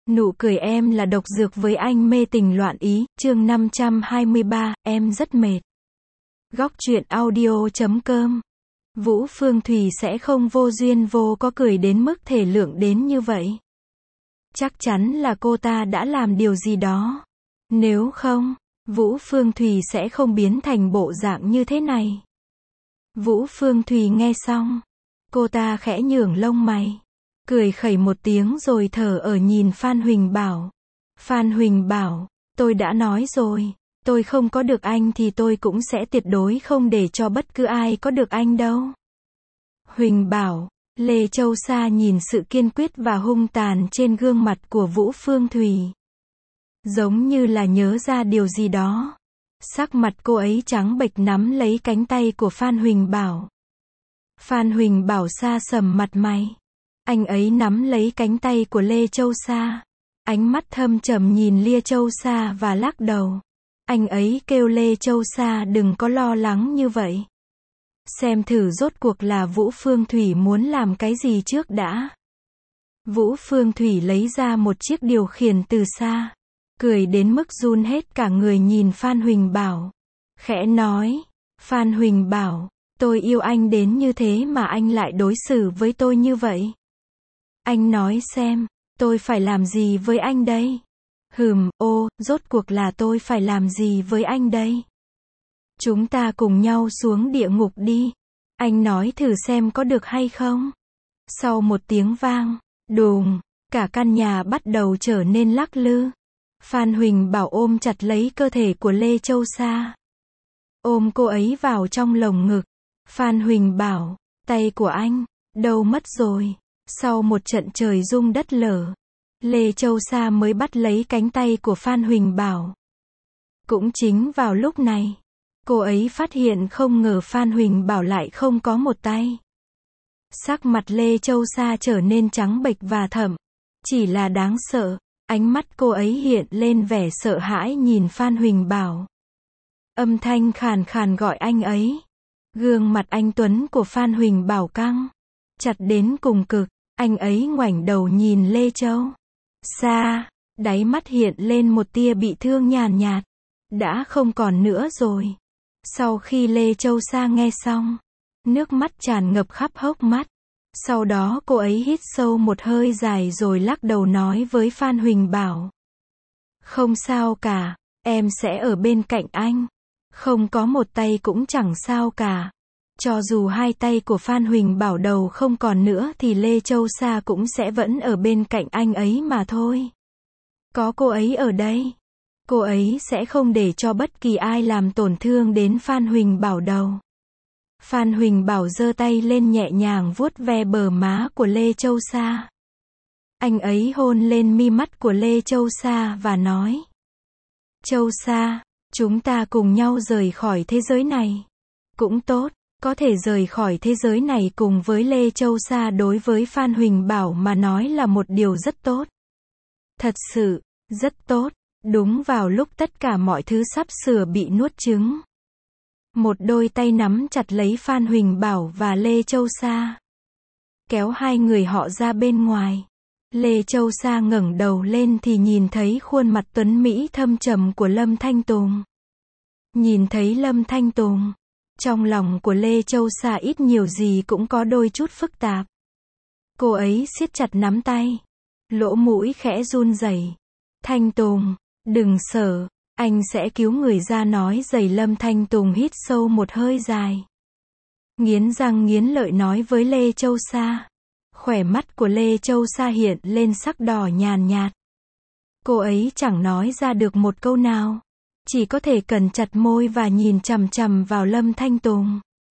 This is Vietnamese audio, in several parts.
Nụ cười em là độc dược với anh mê tình loạn ý, chương 523, em rất mệt. Góc truyện audio.com. Vũ Phương Thùy sẽ không vô duyên vô cớ cười đến mức thể lượng đến như vậy. Chắc chắn là cô ta đã làm điều gì đó. Nếu không, Vũ Phương Thùy sẽ không biến thành bộ dạng như thế này. Vũ Phương Thùy nghe xong, cô ta khẽ nhướng lông mày, cười khẩy một tiếng rồi thở ở nhìn Phan Huỳnh Bảo. Phan Huỳnh Bảo, tôi đã nói rồi, tôi không có được anh thì tôi cũng sẽ tuyệt đối không để cho bất cứ ai có được anh đâu. Huỳnh Bảo, Lê Châu Sa nhìn sự kiên quyết và hung tàn trên gương mặt của Vũ Phương Thùy. Giống như là nhớ ra điều gì đó. Sắc mặt cô ấy trắng bệch nắm lấy cánh tay của Phan Huỳnh Bảo. Phan Huỳnh Bảo xa sầm mặt mày. Anh ấy nắm lấy cánh tay của Lê Châu Sa. Ánh mắt thâm trầm nhìn Lê Châu Sa và lắc đầu. Anh ấy kêu Lê Châu Sa đừng có lo lắng như vậy. Xem thử rốt cuộc là Vũ Phương Thùy muốn làm cái gì trước đã. Vũ Phương Thùy lấy ra một chiếc điều khiển từ xa. Cười đến mức run hết cả người nhìn Phan Huỳnh Bảo. Khẽ nói, Phan Huỳnh Bảo, tôi yêu anh đến như thế mà anh lại đối xử với tôi như vậy. Anh nói xem, tôi phải làm gì với anh đây? Rốt cuộc là tôi phải làm gì với anh đây? Chúng ta cùng nhau xuống địa ngục đi. Anh nói thử xem có được hay không? Sau một tiếng vang, đùng, cả căn nhà bắt đầu trở nên lắc lư. Phan Huỳnh Bảo ôm chặt lấy cơ thể của Lê Châu Sa. Ôm cô ấy vào trong lồng ngực. Phan Huỳnh Bảo, tay của anh, đâu mất rồi? Sau một trận trời rung đất lở, Lê Châu Sa mới bắt lấy cánh tay của Phan Huỳnh Bảo. Cũng chính vào lúc này, cô ấy phát hiện không ngờ Phan Huỳnh Bảo lại không có một tay. Sắc mặt Lê Châu Sa trở nên trắng bệch và thậm chỉ là đáng sợ. Ánh mắt cô ấy hiện lên vẻ sợ hãi nhìn Phan Huỳnh Bảo. Âm thanh khàn khàn gọi anh ấy. Gương mặt anh tuấn của Phan Huỳnh Bảo căng chặt đến cùng cực. Anh ấy ngoảnh đầu nhìn Lê Châu Sa, đáy mắt hiện lên một tia bị thương nhàn nhạt. Đã không còn nữa rồi. Sau khi Lê Châu Sa nghe xong, nước mắt tràn ngập khắp hốc mắt. Sau đó cô ấy hít sâu một hơi dài rồi lắc đầu nói với Phan Huỳnh Bảo. Không sao cả, em sẽ ở bên cạnh anh. Không có một tay cũng chẳng sao cả. Cho dù hai tay của Phan Huỳnh Bảo đầu không còn nữa thì Lê Châu Sa cũng sẽ vẫn ở bên cạnh anh ấy mà thôi. Có cô ấy ở đây, cô ấy sẽ không để cho bất kỳ ai làm tổn thương đến Phan Huỳnh Bảo đâu. Phan Huỳnh Bảo giơ tay lên nhẹ nhàng vuốt ve bờ má của Lê Châu Sa. Anh ấy hôn lên mi mắt của Lê Châu Sa và nói. Châu Sa, chúng ta cùng nhau rời khỏi thế giới này. Cũng tốt, có thể rời khỏi thế giới này cùng với Lê Châu Sa đối với Phan Huỳnh Bảo mà nói là một điều rất tốt. Thật sự, rất tốt, đúng vào lúc tất cả mọi thứ sắp sửa bị nuốt chửng. Một đôi tay nắm chặt lấy Phan Huỳnh Bảo và Lê Châu Sa. Kéo hai người họ ra bên ngoài. Lê Châu Sa ngẩng đầu lên thì nhìn thấy khuôn mặt tuấn mỹ thâm trầm của Lâm Thanh Tùng. Nhìn thấy Lâm Thanh Tùng, trong lòng của Lê Châu Sa ít nhiều gì cũng có đôi chút phức tạp. Cô ấy siết chặt nắm tay. Lỗ mũi khẽ run rẩy. Thanh Tùng, đừng sợ. Anh sẽ cứu người ra nói dày. Lâm Thanh Tùng hít sâu một hơi dài. Nghiến răng nghiến lợi nói với Lê Châu Sa. Khóe mắt của Lê Châu Sa hiện lên sắc đỏ nhàn nhạt. Cô ấy chẳng nói ra được một câu nào. Chỉ có thể cẩn chặt môi và nhìn chằm chằm vào Lâm Thanh Tùng.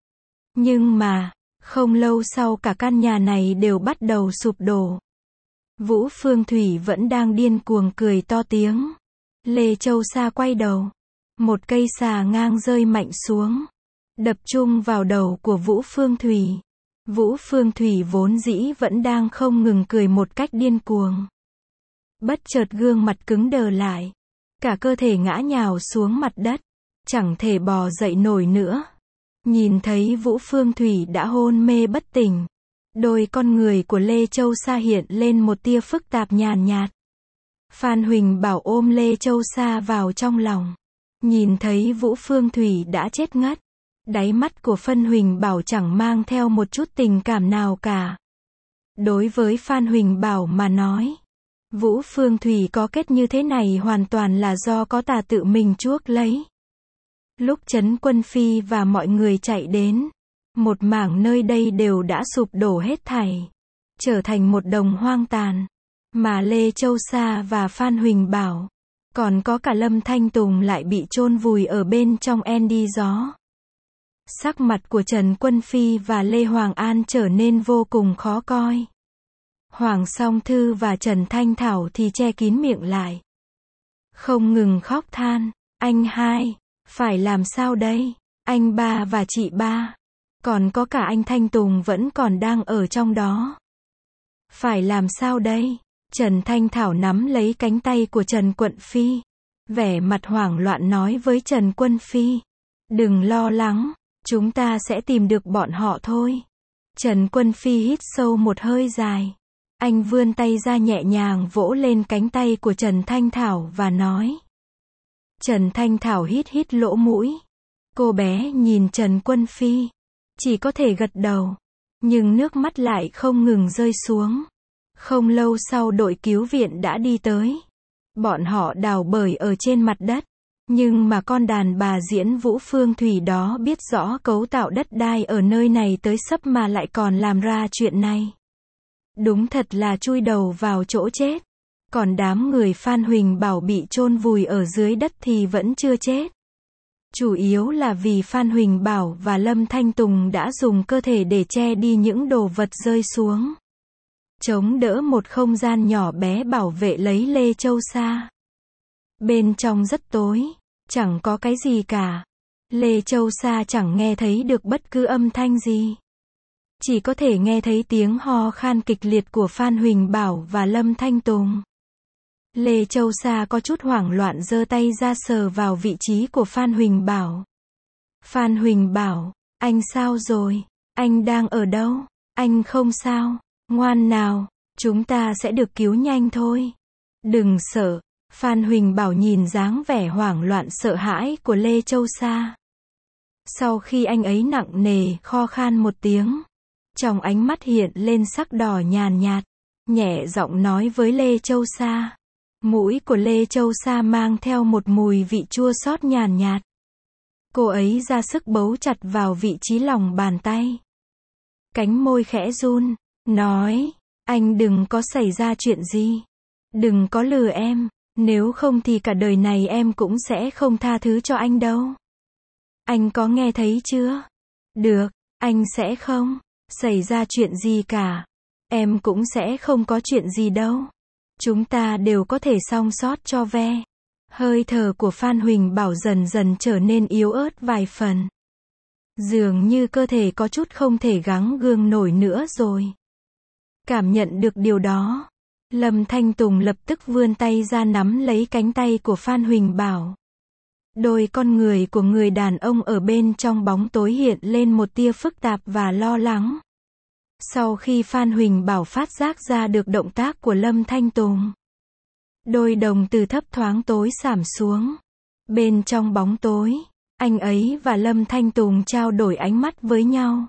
Nhưng mà, không lâu sau cả căn nhà này đều bắt đầu sụp đổ. Vũ Phương Thùy vẫn đang điên cuồng cười to tiếng. Lê Châu Sa quay đầu. Một cây xà ngang rơi mạnh xuống. Đập chung vào đầu của Vũ Phương Thùy. Vũ Phương Thùy vốn dĩ vẫn đang không ngừng cười một cách điên cuồng. Bất chợt gương mặt cứng đờ lại. Cả cơ thể ngã nhào xuống mặt đất. Chẳng thể bò dậy nổi nữa. Nhìn thấy Vũ Phương Thùy đã hôn mê bất tỉnh. Đôi con người của Lê Châu Sa hiện lên một tia phức tạp nhàn nhạt. Phan Huỳnh Bảo ôm Lê Châu Sa vào trong lòng. Nhìn thấy Vũ Phương Thủy đã chết ngất. Đáy mắt của Phan Huỳnh Bảo chẳng mang theo một chút tình cảm nào cả. Đối với Phan Huỳnh Bảo mà nói, Vũ Phương Thủy có kết như thế này hoàn toàn là do có tà tự mình chuốc lấy. Lúc Trấn Quân Phi và mọi người chạy đến, một mảng nơi đây đều đã sụp đổ hết thảy, trở thành một đồng hoang tàn. Mà Lê Châu Sa và Phan Huỳnh Bảo, còn có cả Lâm Thanh Tùng lại bị chôn vùi ở bên trong đi gió. Sắc mặt của Trần Quân Phi và Lê Hoàng An trở nên vô cùng khó coi. Hoàng Song Thư và Trần Thanh Thảo thì che kín miệng lại, không ngừng khóc than, anh hai, phải làm sao đây? Anh ba và chị ba, còn có cả anh Thanh Tùng vẫn còn đang ở trong đó. Phải làm sao đây? Trần Thanh Thảo nắm lấy cánh tay của Trần Quận Phi, vẻ mặt hoảng loạn nói với Trần Quân Phi, đừng lo lắng, chúng ta sẽ tìm được bọn họ thôi. Trần Quân Phi hít sâu một hơi dài. Anh vươn tay ra nhẹ nhàng vỗ lên cánh tay của Trần Thanh Thảo và nói. Trần Thanh Thảo hít hít lỗ mũi. Cô bé nhìn Trần Quân Phi, chỉ có thể gật đầu, nhưng nước mắt lại không ngừng rơi xuống. Không lâu sau đội cứu viện đã đi tới. Bọn họ đào bới ở trên mặt đất. Nhưng mà con đàn bà diễn Vũ Phương Thủy đó biết rõ cấu tạo đất đai ở nơi này tới sấp mà lại còn làm ra chuyện này. Đúng thật là chui đầu vào chỗ chết. Còn đám người Phan Huỳnh Bảo bị chôn vùi ở dưới đất thì vẫn chưa chết. Chủ yếu là vì Phan Huỳnh Bảo và Lâm Thanh Tùng đã dùng cơ thể để che đi những đồ vật rơi xuống, chống đỡ một không gian nhỏ bé bảo vệ lấy Lê Châu Sa. Bên trong rất tối, chẳng có cái gì cả. Lê Châu Sa chẳng nghe thấy được bất cứ âm thanh gì. Chỉ có thể nghe thấy tiếng ho khan kịch liệt của Phan Huỳnh Bảo và Lâm Thanh Tùng. Lê Châu Sa có chút hoảng loạn giơ tay ra sờ vào vị trí của Phan Huỳnh Bảo. Phan Huỳnh Bảo, anh sao rồi? Anh đang ở đâu? Anh không sao? Ngoan nào, chúng ta sẽ được cứu nhanh thôi. Đừng sợ. Phan Huỳnh Bảo nhìn dáng vẻ hoảng loạn sợ hãi của Lê Châu Sa. Sau khi anh ấy nặng nề kho khan một tiếng, trong ánh mắt hiện lên sắc đỏ nhàn nhạt, nhẹ giọng nói với Lê Châu Sa. Mũi của Lê Châu Sa mang theo một mùi vị chua xót nhàn nhạt. Cô ấy ra sức bấu chặt vào vị trí lòng bàn tay. Cánh môi khẽ run, nói, anh đừng có xảy ra chuyện gì. Đừng có lừa em, nếu không thì cả đời này em cũng sẽ không tha thứ cho anh đâu. Anh có nghe thấy chưa? Được, anh sẽ không xảy ra chuyện gì cả. Em cũng sẽ không có chuyện gì đâu. Chúng ta đều có thể song sót cho ve. Hơi thở của Phan Huỳnh Bảo dần dần trở nên yếu ớt vài phần. Dường như cơ thể có chút không thể gắng gượng nổi nữa rồi. Cảm nhận được điều đó, Lâm Thanh Tùng lập tức vươn tay ra nắm lấy cánh tay của Phan Huỳnh Bảo. Đôi con người của người đàn ông ở bên trong bóng tối hiện lên một tia phức tạp và lo lắng. Sau khi Phan Huỳnh Bảo phát giác ra được động tác của Lâm Thanh Tùng, đôi đồng tử thấp thoáng tối sảm xuống. Bên trong bóng tối, anh ấy và Lâm Thanh Tùng trao đổi ánh mắt với nhau.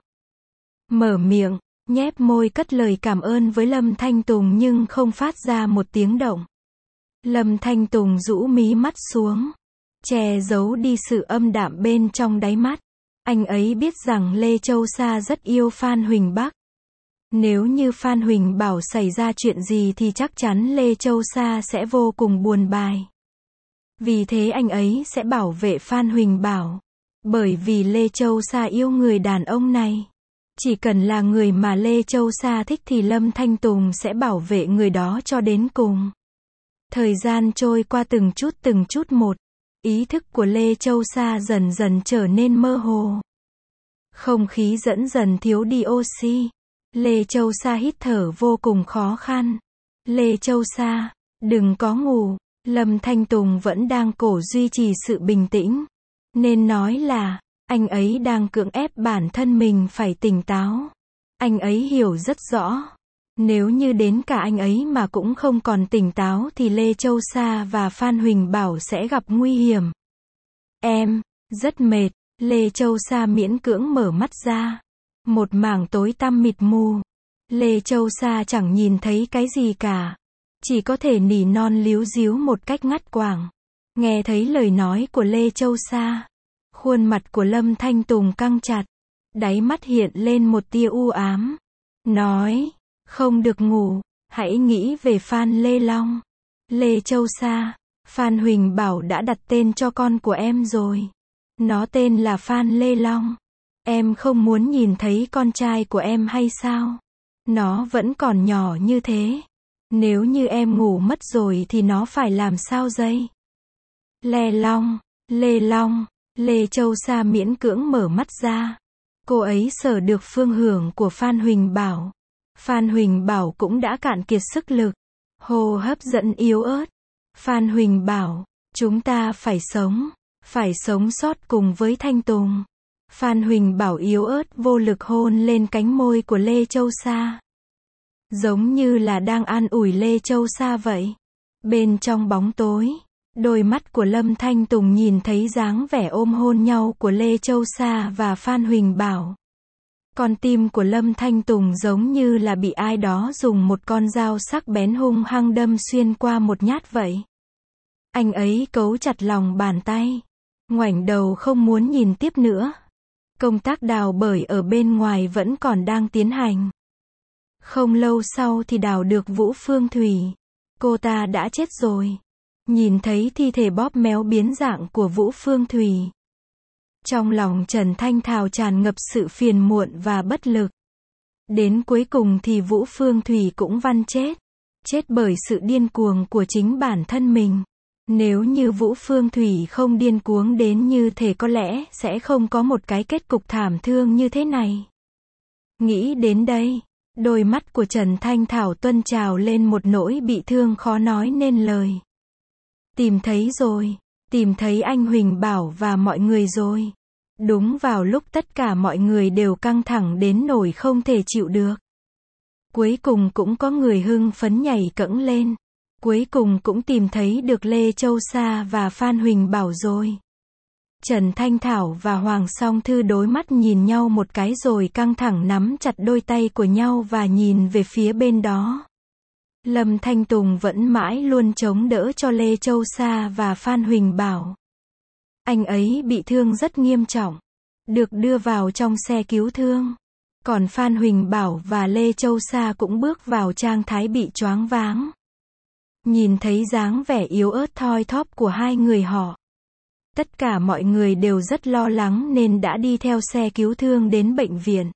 Mở miệng, nhếch môi cất lời cảm ơn với Lâm Thanh Tùng nhưng không phát ra một tiếng động. Lâm Thanh Tùng rũ mí mắt xuống, che giấu đi sự âm đạm bên trong đáy mắt. Anh ấy biết rằng Lê Châu Sa rất yêu Phan Huỳnh Bắc. Nếu như Phan Huỳnh Bảo xảy ra chuyện gì thì chắc chắn Lê Châu Sa sẽ vô cùng buồn bại. Vì thế anh ấy sẽ bảo vệ Phan Huỳnh Bảo. Bởi vì Lê Châu Sa yêu người đàn ông này. Chỉ cần là người mà Lê Châu Sa thích thì Lâm Thanh Tùng sẽ bảo vệ người đó cho đến cùng. Thời gian trôi qua từng chút một. Ý thức của Lê Châu Sa dần dần trở nên mơ hồ. Không khí dần thiếu đi oxy. Lê Châu Sa hít thở vô cùng khó khăn. Lê Châu Sa, đừng có ngủ. Lâm Thanh Tùng vẫn đang cố duy trì sự bình tĩnh. Nên nói là, anh ấy đang cưỡng ép bản thân mình phải tỉnh táo. Anh ấy hiểu rất rõ. Nếu như đến cả anh ấy mà cũng không còn tỉnh táo thì Lê Châu Sa và Phan Huỳnh Bảo sẽ gặp nguy hiểm. Em, rất mệt, Lê Châu Sa miễn cưỡng mở mắt ra. Một mảng tối tăm mịt mù. Lê Châu Sa chẳng nhìn thấy cái gì cả. Chỉ có thể nỉ non líu díu một cách ngắt quãng. Nghe thấy lời nói của Lê Châu Sa. Khuôn mặt của Lâm Thanh Tùng căng chặt. Đáy mắt hiện lên một tia u ám. Nói, không được ngủ, hãy nghĩ về Phan Lê Long. Lê Châu Sa, Phan Huỳnh Bảo đã đặt tên cho con của em rồi. Nó tên là Phan Lê Long. Em không muốn nhìn thấy con trai của em hay sao? Nó vẫn còn nhỏ như thế. Nếu như em ngủ mất rồi thì nó phải làm sao đây? Lê Long, Lê Long, Lê Châu Sa miễn cưỡng mở mắt ra. Cô ấy sờ được phương hướng của Phan Huỳnh Bảo. Phan Huỳnh Bảo cũng đã cạn kiệt sức lực. Hô hấp dẫn yếu ớt. Phan Huỳnh Bảo, chúng ta phải sống sót cùng với Thanh Tùng. Phan Huỳnh Bảo yếu ớt vô lực hôn lên cánh môi của Lê Châu Sa. Giống như là đang an ủi Lê Châu Sa vậy. Bên trong bóng tối, đôi mắt của Lâm Thanh Tùng nhìn thấy dáng vẻ ôm hôn nhau của Lê Châu Sa và Phan Huỳnh Bảo. Con tim của Lâm Thanh Tùng giống như là bị ai đó dùng một con dao sắc bén hung hăng đâm xuyên qua một nhát vậy. Anh ấy cấu chặt lòng bàn tay. Ngoảnh đầu không muốn nhìn tiếp nữa. Công tác đào bới ở bên ngoài vẫn còn đang tiến hành. Không lâu sau thì đào được Vũ Phương Thủy. Cô ta đã chết rồi. Nhìn thấy thi thể bóp méo biến dạng của Vũ Phương Thủy. Trong lòng Trần Thanh Thảo tràn ngập sự phiền muộn và bất lực. Đến cuối cùng thì Vũ Phương Thủy cũng văn chết. Chết bởi sự điên cuồng của chính bản thân mình. Nếu như Vũ Phương Thủy không điên cuồng đến như thế có lẽ sẽ không có một cái kết cục thảm thương như thế này. Nghĩ đến đây, đôi mắt của Trần Thanh Thảo tuôn trào lên một nỗi bị thương khó nói nên lời. Tìm thấy rồi, tìm thấy anh Huỳnh Bảo và mọi người rồi. Đúng vào lúc tất cả mọi người đều căng thẳng đến nỗi không thể chịu được. Cuối cùng cũng có người hưng phấn nhảy cẫng lên. Cuối cùng cũng tìm thấy được Lê Châu Sa và Phan Huỳnh Bảo rồi. Trần Thanh Thảo và Hoàng Song Thư đối mắt nhìn nhau một cái rồi căng thẳng nắm chặt đôi tay của nhau và nhìn về phía bên đó. Lâm Thanh Tùng vẫn mãi luôn chống đỡ cho Lê Châu Sa và Phan Huỳnh Bảo. Anh ấy bị thương rất nghiêm trọng. Được đưa vào trong xe cứu thương. Còn Phan Huỳnh Bảo và Lê Châu Sa cũng bước vào trạng thái bị choáng váng. Nhìn thấy dáng vẻ yếu ớt thoi thóp của hai người họ. Tất cả mọi người đều rất lo lắng nên đã đi theo xe cứu thương đến bệnh viện.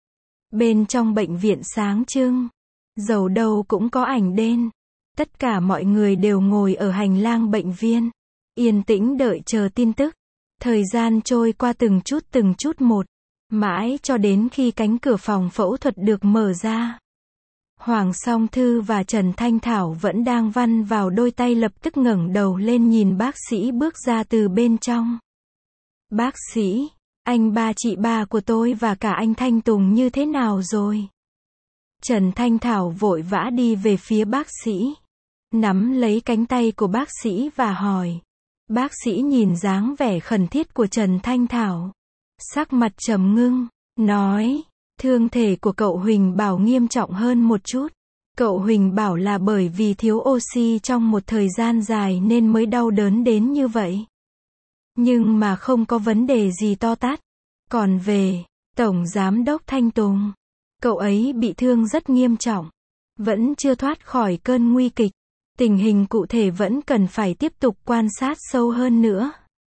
Bên trong bệnh viện sáng trưng. Dầu đâu cũng có ảnh đen. Tất cả mọi người đều ngồi ở hành lang bệnh viện. Yên tĩnh đợi chờ tin tức. Thời gian trôi qua từng chút một. Mãi cho đến khi cánh cửa phòng phẫu thuật được mở ra. Hoàng Song Thư và Trần Thanh Thảo vẫn đang văn vào đôi tay lập tức ngẩng đầu lên nhìn bác sĩ bước ra từ bên trong. Bác sĩ, anh ba chị ba của tôi và cả anh Thanh Tùng như thế nào rồi? Trần Thanh Thảo vội vã đi về phía bác sĩ. Nắm lấy cánh tay của bác sĩ và hỏi. Bác sĩ nhìn dáng vẻ khẩn thiết của Trần Thanh Thảo. Sắc mặt trầm ngưng, nói. Thương thể của cậu Huỳnh Bảo nghiêm trọng hơn một chút. Cậu Huỳnh Bảo là bởi vì thiếu oxy trong một thời gian dài nên mới đau đớn đến như vậy. Nhưng mà không có vấn đề gì to tát. Còn về Tổng Giám đốc Thanh Tùng, cậu ấy bị thương rất nghiêm trọng. Vẫn chưa thoát khỏi cơn nguy kịch. Tình hình cụ thể vẫn cần phải tiếp tục quan sát sâu hơn nữa.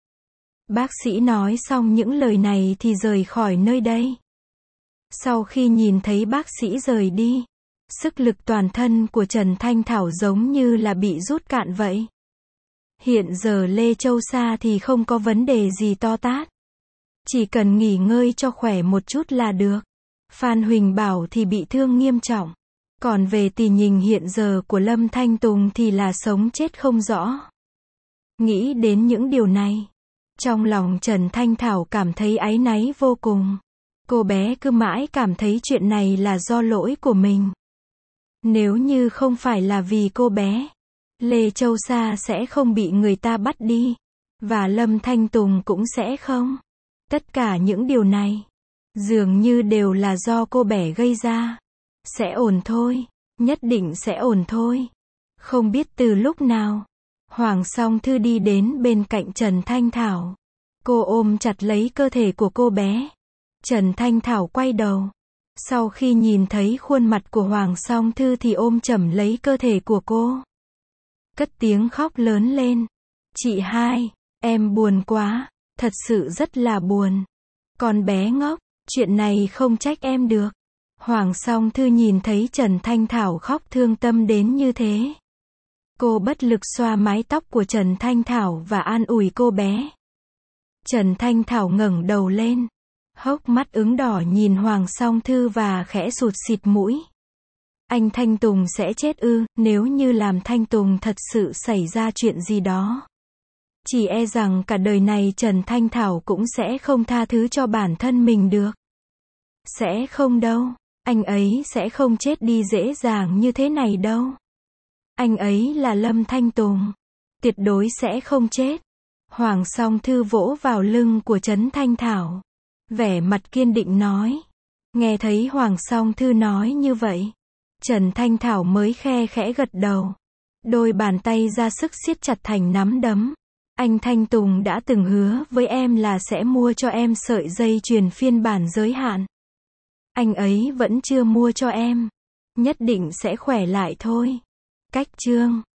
Bác sĩ nói xong những lời này thì rời khỏi nơi đây. Sau khi nhìn thấy bác sĩ rời đi, sức lực toàn thân của Trần Thanh Thảo giống như là bị rút cạn vậy. Hiện giờ Lê Châu Sa thì không có vấn đề gì to tát. Chỉ cần nghỉ ngơi cho khỏe một chút là được. Phan Huỳnh Bảo thì bị thương nghiêm trọng. Còn về tình hình hiện giờ của Lâm Thanh Tùng thì là sống chết không rõ. Nghĩ đến những điều này, trong lòng Trần Thanh Thảo cảm thấy áy náy vô cùng. Cô bé cứ mãi cảm thấy chuyện này là do lỗi của mình. Nếu như không phải là vì cô bé, Lê Châu Sa sẽ không bị người ta bắt đi. Và Lâm Thanh Tùng cũng sẽ không. Tất cả những điều này, dường như đều là do cô bé gây ra. Sẽ ổn thôi. Nhất định sẽ ổn thôi. Không biết từ lúc nào, Hoàng Song Thư đi đến bên cạnh Trần Thanh Thảo. Cô ôm chặt lấy cơ thể của cô bé. Trần Thanh Thảo quay đầu. Sau khi nhìn thấy khuôn mặt của Hoàng Song Thư thì ôm chầm lấy cơ thể của cô. Cất tiếng khóc lớn lên. Chị hai, em buồn quá, thật sự rất là buồn. Con bé ngốc, chuyện này không trách em được. Hoàng Song Thư nhìn thấy Trần Thanh Thảo khóc thương tâm đến như thế. Cô bất lực xoa mái tóc của Trần Thanh Thảo và an ủi cô bé. Trần Thanh Thảo ngẩng đầu lên, hốc mắt ửng đỏ nhìn Hoàng Song Thư và khẽ sụt sịt mũi. Anh Thanh Tùng sẽ chết ư? Nếu như làm Thanh Tùng thật sự xảy ra chuyện gì đó, chỉ e rằng cả đời này Trần Thanh Thảo cũng sẽ không tha thứ cho bản thân mình được. Sẽ không đâu, anh ấy sẽ không chết đi dễ dàng như thế này đâu. Anh ấy là Lâm Thanh Tùng, tuyệt đối sẽ không chết. Hoàng Song Thư vỗ vào lưng của Trần Thanh Thảo, vẻ mặt kiên định nói. Nghe thấy Hoàng Song Thư nói như vậy, Trần Thanh Thảo mới khe khẽ gật đầu. Đôi bàn tay ra sức siết chặt thành nắm đấm. Anh Thanh Tùng đã từng hứa với em là sẽ mua cho em sợi dây chuyền phiên bản giới hạn. Anh ấy vẫn chưa mua cho em. Nhất định sẽ khỏe lại thôi. Cách chương